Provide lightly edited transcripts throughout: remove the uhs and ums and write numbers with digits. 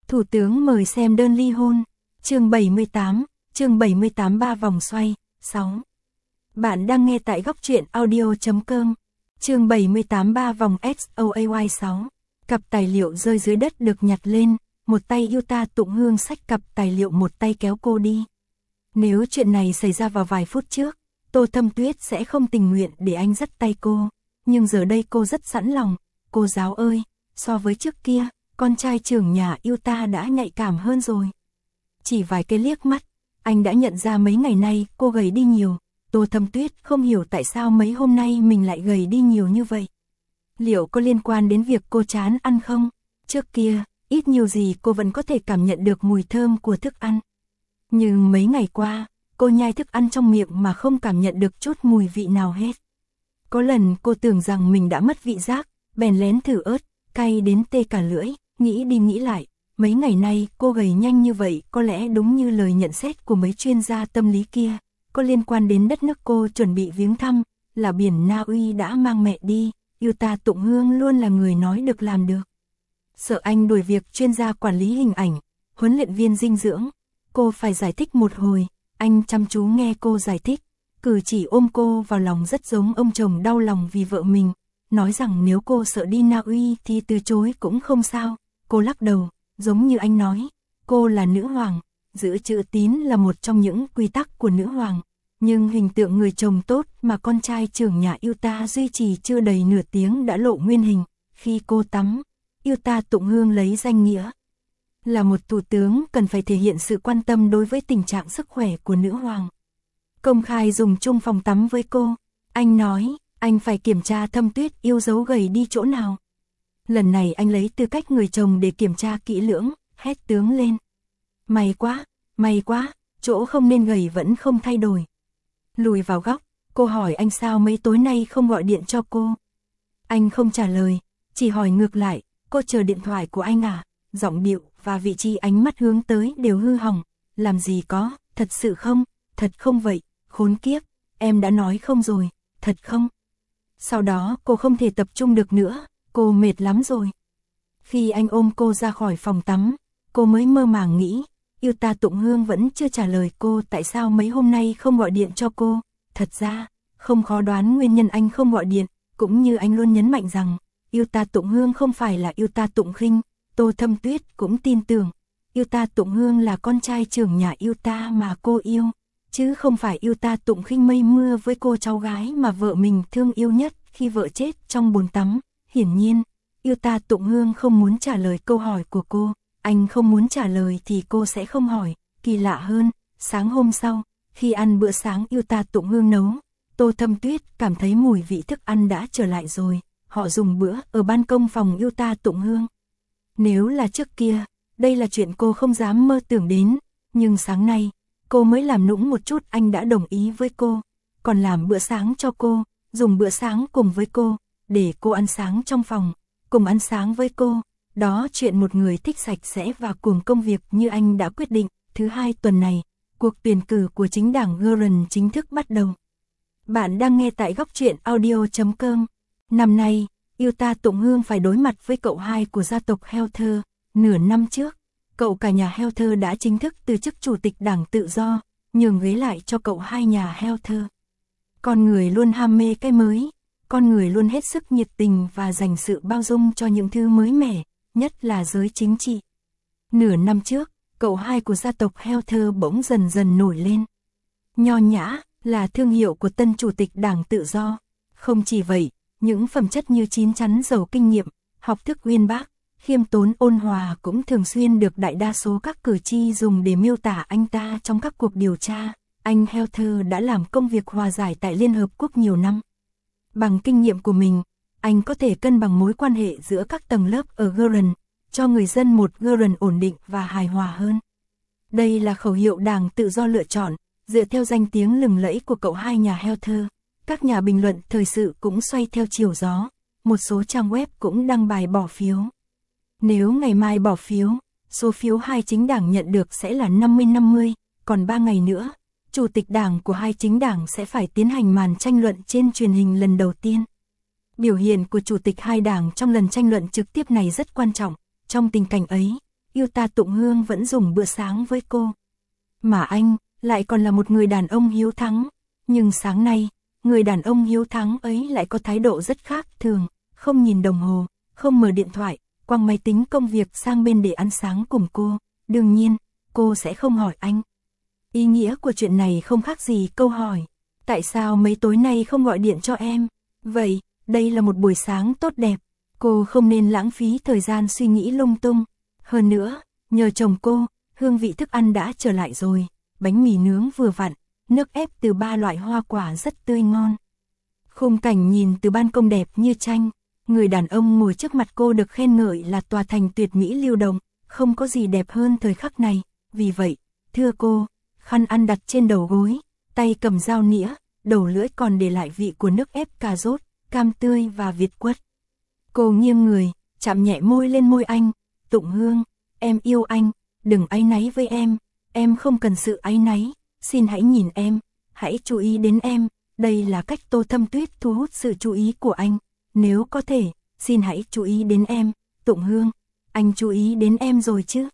Thủ tướng mời xem đơn ly hôn. Chương 78 ba vòng xoay, 6. Bạn đang nghe tại góc truyện audio.com. Chương 78 ba vòng XOAY 6. Cặp tài liệu rơi dưới đất được nhặt lên, một tay Yuta Tụng Hương xách cặp tài liệu, một tay kéo cô đi. Nếu chuyện này xảy ra vào vài phút trước, Tô Thâm Tuyết sẽ không tình nguyện để anh dắt tay cô, nhưng giờ đây cô rất sẵn lòng. Cô giáo ơi, so với trước kia, con trai trưởng nhà Yuta đã nhạy cảm hơn rồi. Chỉ vài cái liếc mắt, anh đã nhận ra mấy ngày nay cô gầy đi nhiều. Tô Thâm Tuyết không hiểu tại sao mấy hôm nay mình lại gầy đi nhiều như vậy. Liệu có liên quan đến việc cô chán ăn không? Trước kia, ít nhiều gì cô vẫn có thể cảm nhận được mùi thơm của thức ăn. Nhưng mấy ngày qua, cô nhai thức ăn trong miệng mà không cảm nhận được chút mùi vị nào hết. Có lần cô tưởng rằng mình đã mất vị giác, bèn lén thử ớt, cay đến tê cả lưỡi, nghĩ đi nghĩ lại. Mấy ngày nay cô gầy nhanh như vậy có lẽ đúng như lời nhận xét của mấy chuyên gia tâm lý kia. Có liên quan đến đất nước cô chuẩn bị viếng thăm, là biển Na Uy đã mang mẹ đi. Yuta Tụng Hương luôn là người nói được làm được. Sợ anh đuổi việc chuyên gia quản lý hình ảnh, huấn luyện viên dinh dưỡng, cô phải giải thích một hồi. Anh chăm chú nghe cô giải thích, cử chỉ ôm cô vào lòng rất giống ông chồng đau lòng vì vợ mình, nói rằng nếu cô sợ đi Na Uy thì từ chối cũng không sao. Cô lắc đầu, giống như anh nói, cô là nữ hoàng, giữ chữ tín là một trong những quy tắc của nữ hoàng. Nhưng hình tượng người chồng tốt mà con trai trưởng nhà Yuta duy trì chưa đầy nửa tiếng đã lộ nguyên hình. Khi cô tắm, Yuta Tụng Hương lấy danh nghĩa là một thủ tướng cần phải thể hiện sự quan tâm đối với tình trạng sức khỏe của nữ hoàng. Công khai dùng chung phòng tắm với cô, anh nói, anh phải kiểm tra Thâm Tuyết yêu dấu gầy đi chỗ nào. Lần này anh lấy tư cách người chồng để kiểm tra kỹ lưỡng, hét tướng lên. May quá, chỗ không nên gầy vẫn không thay đổi. Lùi vào góc, cô hỏi anh sao mấy tối nay không gọi điện cho cô. Anh không trả lời, chỉ hỏi ngược lại, cô chờ điện thoại của anh à? Giọng điệu và vị trí ánh mắt hướng tới đều hư hỏng. Làm gì có, thật sự không, thật không vậy, khốn kiếp, em đã nói không rồi, thật không. Sau đó cô không thể tập trung được nữa, cô mệt lắm rồi. Khi anh ôm cô ra khỏi phòng tắm, cô mới mơ màng nghĩ, Yuta Tụng Hương vẫn chưa trả lời cô tại sao mấy hôm nay không gọi điện cho cô. Thật ra, không khó đoán nguyên nhân anh không gọi điện, cũng như anh luôn nhấn mạnh rằng, Yuta Tụng Hương không phải là Yuta Tụng Khinh. Tô Thâm Tuyết cũng tin tưởng, Yuta Tụng Hương là con trai trưởng nhà Yuta mà cô yêu, chứ không phải Yuta Tụng Khinh mây mưa với cô cháu gái mà vợ mình thương yêu nhất khi vợ chết trong bồn tắm. Hiển nhiên, Yuta Tụng Hương không muốn trả lời câu hỏi của cô. Anh không muốn trả lời thì cô sẽ không hỏi. Kỳ lạ hơn, sáng hôm sau, khi ăn bữa sáng Yuta Tụng Hương nấu, Tô Thâm Tuyết cảm thấy mùi vị thức ăn đã trở lại rồi. Họ dùng bữa ở ban công phòng Yuta Tụng Hương. Nếu là trước kia, đây là chuyện cô không dám mơ tưởng đến, nhưng sáng nay, cô mới làm nũng một chút anh đã đồng ý với cô, còn làm bữa sáng cho cô, dùng bữa sáng cùng với cô, để cô ăn sáng trong phòng, cùng ăn sáng với cô. Đó chuyện một người thích sạch sẽ và cuồng công việc như anh đã quyết định. Thứ hai tuần này, cuộc tuyển cử của chính đảng Guren chính thức bắt đầu. Bạn đang nghe tại góc truyện audio.com. Năm nay, Yuta Tụng Hương phải đối mặt với cậu hai của gia tộc Helther. Nửa năm trước, cậu cả nhà Helther đã chính thức từ chức chủ tịch đảng Tự Do, nhường ghế lại cho cậu hai nhà Helther. Con người luôn ham mê cái mới, con người luôn hết sức nhiệt tình và dành sự bao dung cho những thứ mới mẻ, nhất là giới chính trị. Nửa năm trước, cậu hai của gia tộc Helther bỗng dần dần nổi lên. Nho nhã là thương hiệu của tân chủ tịch đảng Tự Do. Không chỉ vậy, những phẩm chất như chín chắn giàu kinh nghiệm, học thức uyên bác, khiêm tốn ôn hòa cũng thường xuyên được đại đa số các cử tri dùng để miêu tả anh ta trong các cuộc điều tra. Anh Helther đã làm công việc hòa giải tại Liên Hợp Quốc nhiều năm. Bằng kinh nghiệm của mình, anh có thể cân bằng mối quan hệ giữa các tầng lớp ở Guren, cho người dân một Guren ổn định và hài hòa hơn. Đây là khẩu hiệu đảng Tự Do lựa chọn, dựa theo danh tiếng lừng lẫy của cậu hai nhà Helther. Các nhà bình luận thời sự cũng xoay theo chiều gió, một số trang web cũng đăng bài bỏ phiếu. Nếu ngày mai bỏ phiếu, số phiếu hai chính đảng nhận được sẽ là 50-50, còn 3 ngày nữa, chủ tịch đảng của hai chính đảng sẽ phải tiến hành màn tranh luận trên truyền hình lần đầu tiên. Biểu hiện của chủ tịch hai đảng trong lần tranh luận trực tiếp này rất quan trọng. Trong tình cảnh ấy, Yêu Ta Tụng Hương vẫn dùng bữa sáng với cô. Mà anh, lại còn là một người đàn ông hiếu thắng. Nhưng sáng nay, người đàn ông hiếu thắng ấy lại có thái độ rất khác thường, không nhìn đồng hồ, không mở điện thoại, quăng máy tính công việc sang bên để ăn sáng cùng cô. Đương nhiên, cô sẽ không hỏi anh. Ý nghĩa của chuyện này không khác gì câu hỏi. Tại sao mấy tối nay không gọi điện cho em? Vậy, đây là một buổi sáng tốt đẹp. Cô không nên lãng phí thời gian suy nghĩ lung tung. Hơn nữa, nhờ chồng cô, hương vị thức ăn đã trở lại rồi. Bánh mì nướng vừa vặn, nước ép từ 3 loại hoa quả rất tươi ngon. Khung cảnh nhìn từ ban công đẹp như tranh. Người đàn ông ngồi trước mặt cô được khen ngợi là tòa thành tuyệt mỹ lưu động, không có gì đẹp hơn thời khắc này. Vì vậy, thưa cô, khăn ăn đặt trên đầu gối, tay cầm dao nĩa, đầu lưỡi còn để lại vị của nước ép cà rốt, cam tươi và việt quất. Cô nghiêng người, chạm nhẹ môi lên môi anh. Tụng Hương, em yêu anh, đừng áy náy với em không cần sự áy náy, xin hãy nhìn em, hãy chú ý đến em, đây là cách Tô Thâm Tuyết thu hút sự chú ý của anh. Nếu có thể, xin hãy chú ý đến em. Tụng Hương, anh chú ý đến em rồi chứ?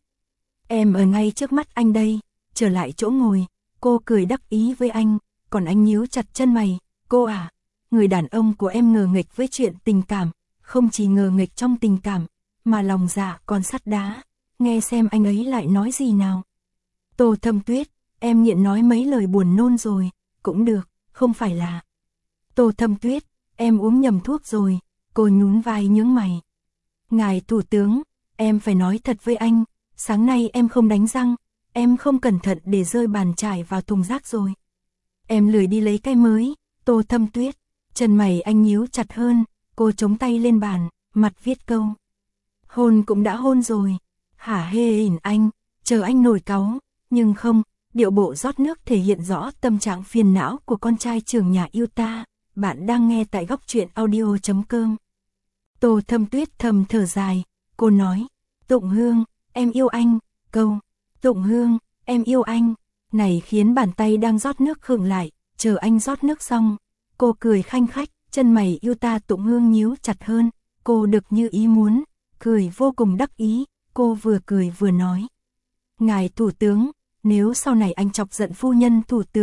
Em ở ngay trước mắt anh đây. Trở lại chỗ ngồi, cô cười đắc ý với anh, còn anh nhíu chặt chân mày. Cô à, người đàn ông của em ngờ nghịch với chuyện tình cảm, không chỉ ngờ nghịch trong tình cảm, mà lòng dạ còn sắt đá. Nghe xem anh ấy lại nói gì nào. Tô Thâm Tuyết, em nghiện nói mấy lời buồn nôn rồi. Cũng được, không phải là. Tô Thâm Tuyết, em uống nhầm thuốc rồi. Cô nhún vai nhướng mày. Ngài Thủ tướng, em phải nói thật với anh, sáng nay em không đánh răng, em không cẩn thận để rơi bàn chải vào thùng rác rồi. Em lười đi lấy cái mới. Tô Thâm Tuyết, chân mày anh nhíu chặt hơn, cô chống tay lên bàn, mặt viết câu. Hôn cũng đã hôn rồi. Hả hê ỉn anh, chờ anh nổi cáu, nhưng không, điệu bộ rót nước thể hiện rõ tâm trạng phiền não của con trai trưởng nhà yêu ta. Bạn đang nghe tại góc truyện audio.com. Tô Thâm Tuyết thầm thở dài, cô nói, Tụng Hương, em yêu anh. Câu, Tụng Hương, em yêu anh, này khiến bàn tay đang rót nước khựng lại, chờ anh rót nước xong. Cô cười khanh khách, chân mày yêu ta Tụng Hương nhíu chặt hơn, cô được như ý muốn, cười vô cùng đắc ý, cô vừa cười vừa nói. Ngài Thủ tướng, nếu sau này anh chọc giận phu nhân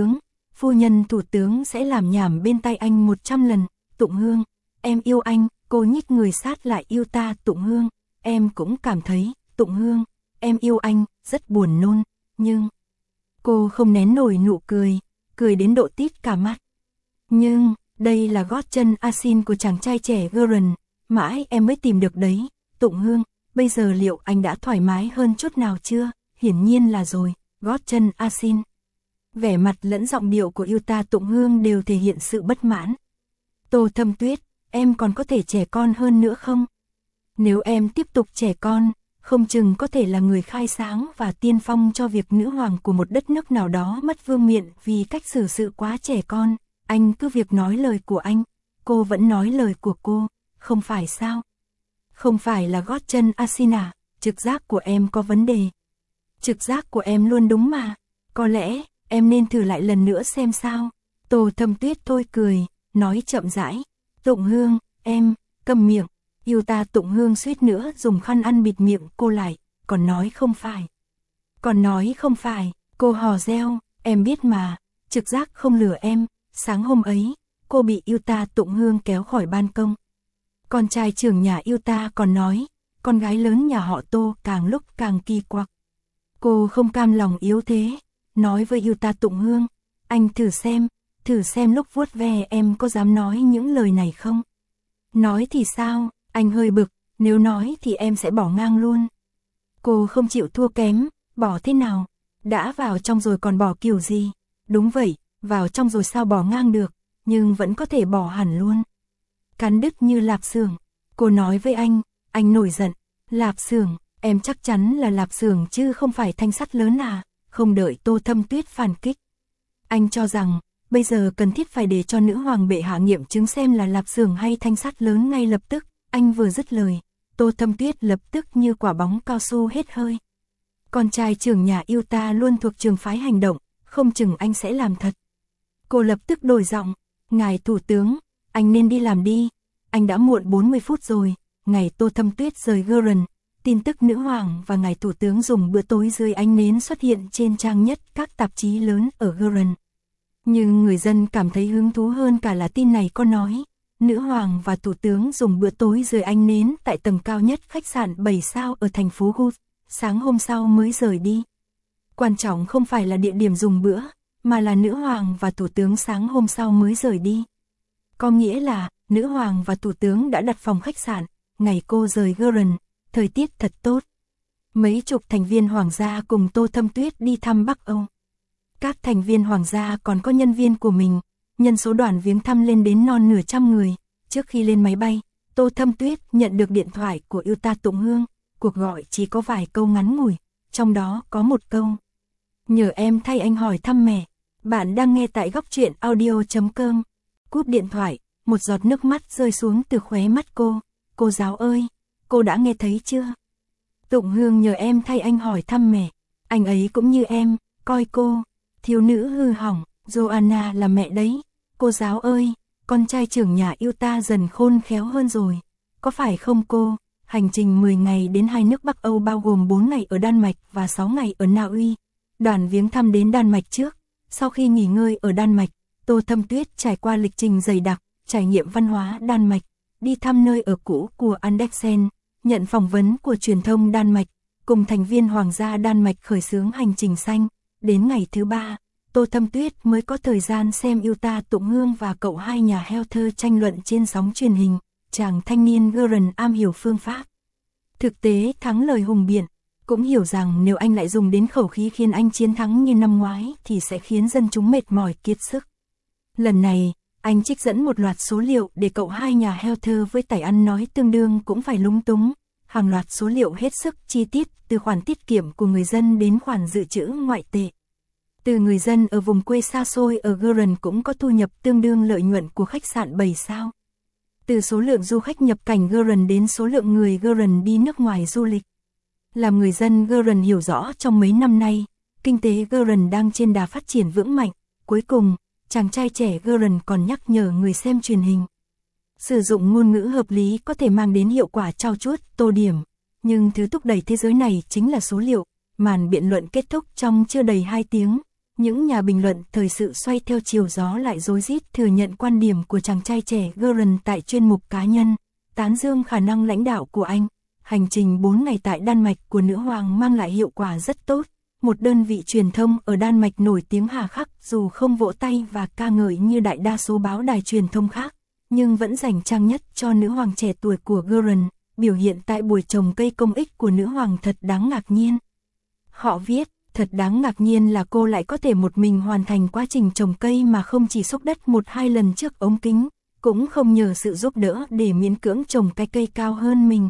Thủ tướng sẽ làm nhảm bên tay anh 100 lần. Tụng Hương, em yêu anh. Cô nhích người sát lại yêu ta Tụng Hương, em cũng cảm thấy, Tụng Hương, em yêu anh, rất buồn nôn, nhưng cô không nén nổi nụ cười, cười đến độ tít cả mắt. Nhưng, đây là gót chân asin của chàng trai trẻ Guren, mãi em mới tìm được đấy. Tụng Hương, bây giờ liệu anh đã thoải mái hơn chút nào chưa? Hiển nhiên là rồi, gót chân asin. Vẻ mặt lẫn giọng điệu của yêu ta Tụng Hương đều thể hiện sự bất mãn. Tô Thâm Tuyết, em còn có thể trẻ con hơn nữa không? Nếu em tiếp tục trẻ con, không chừng có thể là người khai sáng và tiên phong cho việc nữ hoàng của một đất nước nào đó mất vương miện vì cách xử sự quá trẻ con. Anh cứ việc nói lời của anh, cô vẫn nói lời của cô, không phải sao? Không phải là gót chân asin à? Trực giác của em có vấn đề. Trực giác của em luôn đúng mà. Có lẽ, em nên thử lại lần nữa xem sao. Tô Thâm Tuyết thôi cười, nói chậm rãi. Tụng Hương, em, câm miệng. Yêu ta Tụng Hương suýt nữa dùng khăn ăn bịt miệng cô lại, còn nói không phải. Cô hò reo, em biết mà, trực giác không lừa em. Sáng hôm ấy, cô bị yêu ta Tụng Hương kéo khỏi ban công. Con trai trưởng nhà yêu ta còn nói, con gái lớn nhà họ Tô càng lúc càng kỳ quặc. Cô không cam lòng yếu thế, nói với yêu ta Tụng Hương, anh thử xem lúc vuốt ve em có dám nói những lời này không? Nói thì sao? Anh hơi bực, nếu nói thì em sẽ bỏ ngang luôn. Cô không chịu thua kém, bỏ thế nào? Đã vào trong rồi còn bỏ kiểu gì? Đúng vậy, vào trong rồi sao bỏ ngang được, nhưng vẫn có thể bỏ hẳn luôn. Cắn đứt như lạp xưởng. Cô nói với anh nổi giận. Lạp xưởng, em chắc chắn là lạp xưởng chứ không phải thanh sắt lớn à? Không đợi Tô Thâm Tuyết phản kích. Anh cho rằng, bây giờ cần thiết phải để cho nữ hoàng bệ hạ nghiệm chứng xem là lạp xưởng hay thanh sắt lớn ngay lập tức. Anh vừa dứt lời, Tô Thâm Tuyết lập tức như quả bóng cao su hết hơi. Con trai trưởng nhà yêu ta luôn thuộc trường phái hành động, không chừng anh sẽ làm thật. Cô lập tức đổi giọng, ngài thủ tướng, anh nên đi làm đi, anh đã muộn 40 phút rồi. Ngày Tô Thâm Tuyết rời Guren, tin tức nữ hoàng và ngài thủ tướng dùng bữa tối dưới ánh nến xuất hiện trên trang nhất các tạp chí lớn ở Guren. Nhưng người dân cảm thấy hứng thú hơn cả là tin này có nói, nữ hoàng và thủ tướng dùng bữa tối dưới ánh nến tại tầng cao nhất khách sạn 7 sao ở thành phố Gut, sáng hôm sau mới rời đi. Quan trọng không phải là địa điểm dùng bữa, mà là nữ hoàng và thủ tướng sáng hôm sau mới rời đi. Có nghĩa là, nữ hoàng và thủ tướng đã đặt phòng khách sạn, ngày cô rời Guren, thời tiết thật tốt. Mấy chục thành viên hoàng gia cùng Tô Thâm Tuyết đi thăm Bắc Âu. Các thành viên hoàng gia còn có nhân viên của mình, nhân số đoàn viếng thăm lên đến non nửa trăm người. Trước khi lên máy bay, Tô Thâm Tuyết nhận được điện thoại của Yuta Tụng Hương, cuộc gọi chỉ có vài câu ngắn ngủi, trong đó có một câu. Nhờ em thay anh hỏi thăm mẹ, bạn đang nghe tại góc truyện audio.com. Cúp điện thoại, một giọt nước mắt rơi xuống từ khóe mắt cô giáo ơi, cô đã nghe thấy chưa? Tụng Hương nhờ em thay anh hỏi thăm mẹ, anh ấy cũng như em, coi cô, thiếu nữ hư hỏng, Joanna là mẹ đấy, cô giáo ơi, con trai trưởng nhà Yuta dần khôn khéo hơn rồi, có phải không cô? Hành trình 10 ngày đến hai nước Bắc Âu bao gồm 4 ngày ở Đan Mạch và 6 ngày ở Na Uy. Đoàn viếng thăm đến Đan Mạch trước, sau khi nghỉ ngơi ở Đan Mạch, Tô Thâm Tuyết trải qua lịch trình dày đặc, trải nghiệm văn hóa Đan Mạch, đi thăm nơi ở cũ của Andersen, nhận phỏng vấn của truyền thông Đan Mạch, cùng thành viên Hoàng gia Đan Mạch khởi xướng hành trình xanh. Đến ngày thứ 3, Tô Thâm Tuyết mới có thời gian xem Yuta Tụng Hương và cậu hai nhà Helter tranh luận trên sóng truyền hình, chàng thanh niên Guren am hiểu phương pháp. Thực tế thắng lời hùng biện, cũng hiểu rằng nếu anh lại dùng đến khẩu khí khiến anh chiến thắng như năm ngoái thì sẽ khiến dân chúng mệt mỏi kiệt sức. Lần này, anh trích dẫn một loạt số liệu để cậu hai nhà Helter với tài ăn nói tương đương cũng phải lúng túng, hàng loạt số liệu hết sức chi tiết từ khoản tiết kiệm của người dân đến khoản dự trữ ngoại tệ. Từ người dân ở vùng quê xa xôi ở Guren cũng có thu nhập tương đương lợi nhuận của khách sạn 7 sao. Từ số lượng du khách nhập cảnh Guren đến số lượng người Guren đi nước ngoài du lịch. Làm người dân Guren hiểu rõ trong mấy năm nay, kinh tế Guren đang trên đà phát triển vững mạnh. Cuối cùng, chàng trai trẻ Guren còn nhắc nhở người xem truyền hình. Sử dụng ngôn ngữ hợp lý có thể mang đến hiệu quả trau chuốt, tô điểm. Nhưng thứ thúc đẩy thế giới này chính là số liệu. Màn biện luận kết thúc trong chưa đầy 2 tiếng. Những nhà bình luận thời sự xoay theo chiều gió lại rối rít thừa nhận quan điểm của chàng trai trẻ Guren tại chuyên mục cá nhân, tán dương khả năng lãnh đạo của anh. Hành trình 4 ngày tại Đan Mạch của nữ hoàng mang lại hiệu quả rất tốt. Một đơn vị truyền thông ở Đan Mạch nổi tiếng hà khắc dù không vỗ tay và ca ngợi như đại đa số báo đài truyền thông khác, nhưng vẫn dành trang nhất cho nữ hoàng trẻ tuổi của Guren. Biểu hiện tại buổi trồng cây công ích của nữ hoàng thật đáng ngạc nhiên. Họ viết, thật đáng ngạc nhiên là cô lại có thể một mình hoàn thành quá trình trồng cây mà không chỉ xúc đất 1-2 lần trước ống kính, cũng không nhờ sự giúp đỡ để miễn cưỡng trồng cái cây cao hơn mình.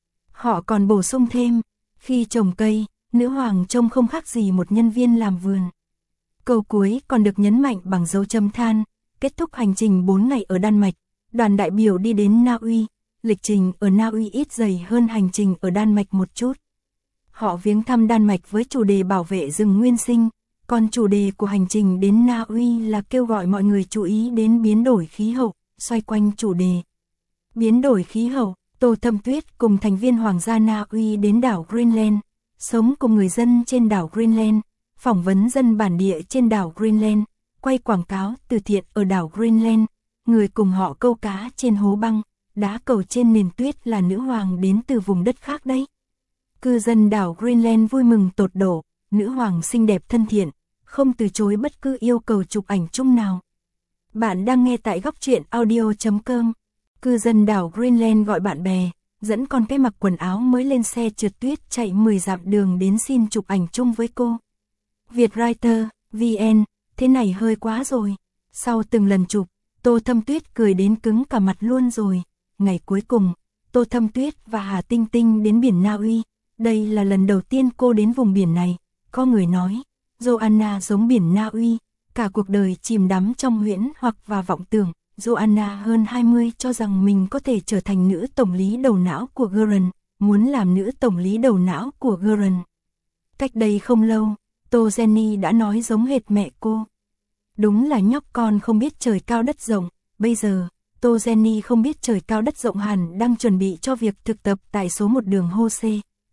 Họ còn bổ sung thêm, khi trồng cây, nữ hoàng trông không khác gì một nhân viên làm vườn. Câu cuối còn được nhấn mạnh bằng dấu chấm than. Kết thúc hành trình 4 ngày ở Đan Mạch, đoàn đại biểu đi đến Na Uy. Lịch trình ở Na Uy ít dày hơn hành trình ở Đan Mạch một chút. Họ viếng thăm Đan Mạch với chủ đề bảo vệ rừng nguyên sinh, còn chủ đề của hành trình đến Na Uy là kêu gọi mọi người chú ý đến biến đổi khí hậu. Xoay quanh chủ đề biến đổi khí hậu, Tô Thâm Tuyết cùng thành viên Hoàng gia Na Uy đến đảo Greenland, sống cùng người dân trên đảo Greenland, phỏng vấn dân bản địa trên đảo Greenland, quay quảng cáo từ thiện ở đảo Greenland, người cùng họ câu cá trên hố băng, đá cầu trên nền tuyết là nữ hoàng đến từ vùng đất khác đấy. Cư dân đảo Greenland vui mừng tột độ, nữ hoàng xinh đẹp thân thiện, không từ chối bất cứ yêu cầu chụp ảnh chung nào. Bạn đang nghe tại góc truyện audio.com. Cư dân đảo Greenland gọi bạn bè, dẫn con cái mặc quần áo mới lên xe trượt tuyết chạy 10 dặm đường đến xin chụp ảnh chung với cô. Vietwriter, VN, thế này hơi quá rồi. Sau từng lần chụp, Tô Thâm Tuyết cười đến cứng cả mặt luôn rồi. Ngày cuối cùng, Tô Thâm Tuyết và Hà Tinh Tinh đến biển Na Uy. Đây là lần đầu tiên cô đến vùng biển này. Có người nói, Joanna giống biển Na Uy, cả cuộc đời chìm đắm trong huyễn hoặc và vọng tưởng. Joanna hơn 20 cho rằng mình có thể trở thành nữ tổng lý đầu não của Guren, muốn làm nữ tổng lý đầu não của Guren. Cách đây không lâu, Tô Jenny đã nói giống hệt mẹ cô. Đúng là nhóc con không biết trời cao đất rộng, bây giờ, Tô Jenny không biết trời cao đất rộng hẳn đang chuẩn bị cho việc thực tập tại số 1 đường Hô-xê.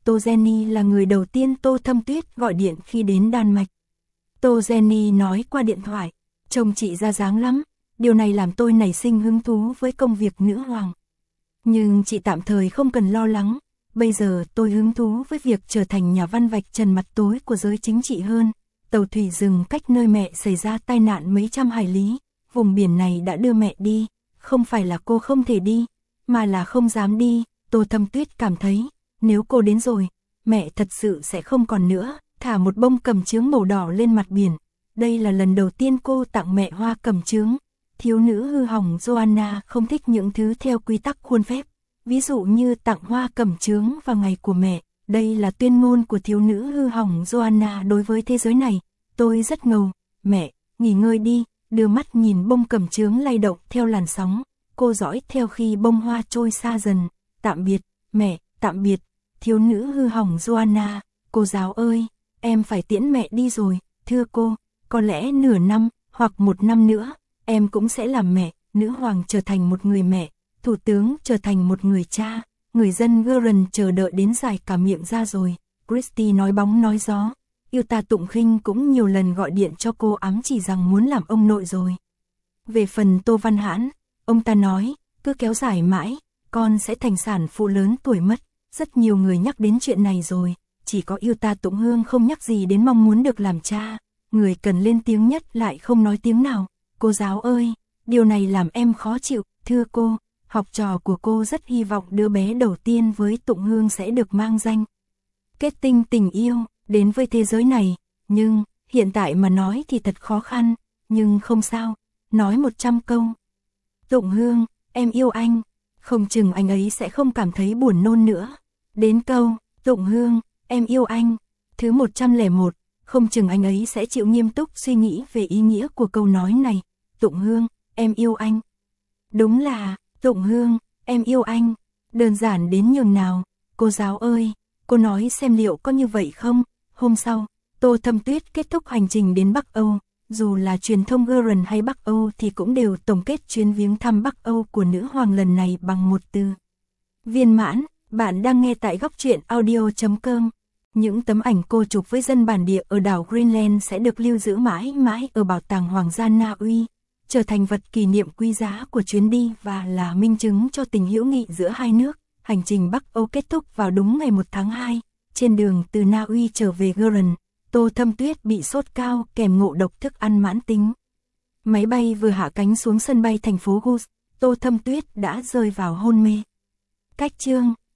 Tô Jenny là người đầu tiên Tô Thâm Tuyết gọi điện khi đến Đan Mạch. Tô Jenny nói qua điện thoại, trông chị ra dáng lắm, điều này làm tôi nảy sinh hứng thú với công việc nữ hoàng. Nhưng chị tạm thời không cần lo lắng, bây giờ tôi hứng thú với việc trở thành nhà văn vạch trần mặt tối của giới chính trị hơn. Tàu thủy dừng cách nơi mẹ xảy ra tai nạn mấy trăm hải lý, vùng biển này đã đưa mẹ đi, không phải là cô không thể đi, mà là không dám đi. Tô Thâm Tuyết cảm thấy, nếu cô đến rồi, mẹ thật sự sẽ không còn nữa. Thả một bông cẩm chướng màu đỏ lên mặt biển, đây là lần đầu tiên cô tặng mẹ hoa cẩm chướng. Thiếu nữ hư hỏng Joanna không thích những thứ theo quy tắc khuôn phép, ví dụ như tặng hoa cẩm chướng vào ngày của mẹ. Đây là tuyên ngôn của thiếu nữ hư hỏng Joanna đối với thế giới này. Tôi rất ngầu, mẹ, nghỉ ngơi đi. Đưa mắt nhìn bông cẩm chướng lay động theo làn sóng, cô dõi theo khi bông hoa trôi xa dần. Tạm biệt, mẹ, tạm biệt. Thiếu nữ hư hỏng Joanna, cô giáo ơi, em phải tiễn mẹ đi rồi. Thưa cô, có lẽ nửa năm, hoặc một năm nữa, em cũng sẽ làm mẹ. Nữ hoàng trở thành một người mẹ, thủ tướng trở thành một người cha, người dân Guerin chờ đợi đến dài cả miệng ra rồi. Christie nói bóng nói gió, yêu ta Tụng Khinh cũng nhiều lần gọi điện cho cô ám chỉ rằng muốn làm ông nội rồi. Về phần Tô Văn Hãn, ông ta nói, cứ kéo dài mãi, con sẽ thành sản phụ lớn tuổi mất. Rất nhiều người nhắc đến chuyện này rồi, chỉ có yêu ta Tụng Hương không nhắc gì đến mong muốn được làm cha. Người cần lên tiếng nhất lại không nói tiếng nào. Cô giáo ơi, điều này làm em khó chịu. Thưa cô, học trò của cô rất hy vọng đứa bé đầu tiên với Tụng Hương sẽ được mang danh kết tinh tình yêu đến với thế giới này. Nhưng, hiện tại mà nói thì thật khó khăn, nhưng không sao, nói 100 câu. Tụng Hương, em yêu anh, không chừng anh ấy sẽ không cảm thấy buồn nôn nữa. Đến câu, Tụng Hương, em yêu anh, thứ 101, không chừng anh ấy sẽ chịu nghiêm túc suy nghĩ về ý nghĩa của câu nói này. Tụng Hương, em yêu anh. Đúng là, Tụng Hương, em yêu anh. Đơn giản đến nhường nào. Cô giáo ơi, cô nói xem liệu có như vậy không? Hôm sau, Tô Thâm Tuyết kết thúc hành trình đến Bắc Âu. Dù là truyền thông Guerin hay Bắc Âu thì cũng đều tổng kết chuyến viếng thăm Bắc Âu của nữ hoàng lần này bằng một từ: viên mãn. Bạn đang nghe tại góc truyện audio.com. Những tấm ảnh cô chụp với dân bản địa ở đảo Greenland sẽ được lưu giữ mãi mãi ở Bảo tàng Hoàng gia Na Uy, trở thành vật kỷ niệm quý giá của chuyến đi và là minh chứng cho tình hữu nghị giữa hai nước. Hành trình Bắc Âu kết thúc vào đúng ngày 1 tháng 2. Trên đường từ Na Uy trở về Guerin, Tô Thâm Tuyết bị sốt cao kèm ngộ độc thức ăn mãn tính. Máy bay vừa hạ cánh xuống sân bay thành phố Gus, Tô Thâm Tuyết đã rơi vào hôn mê. Cách chương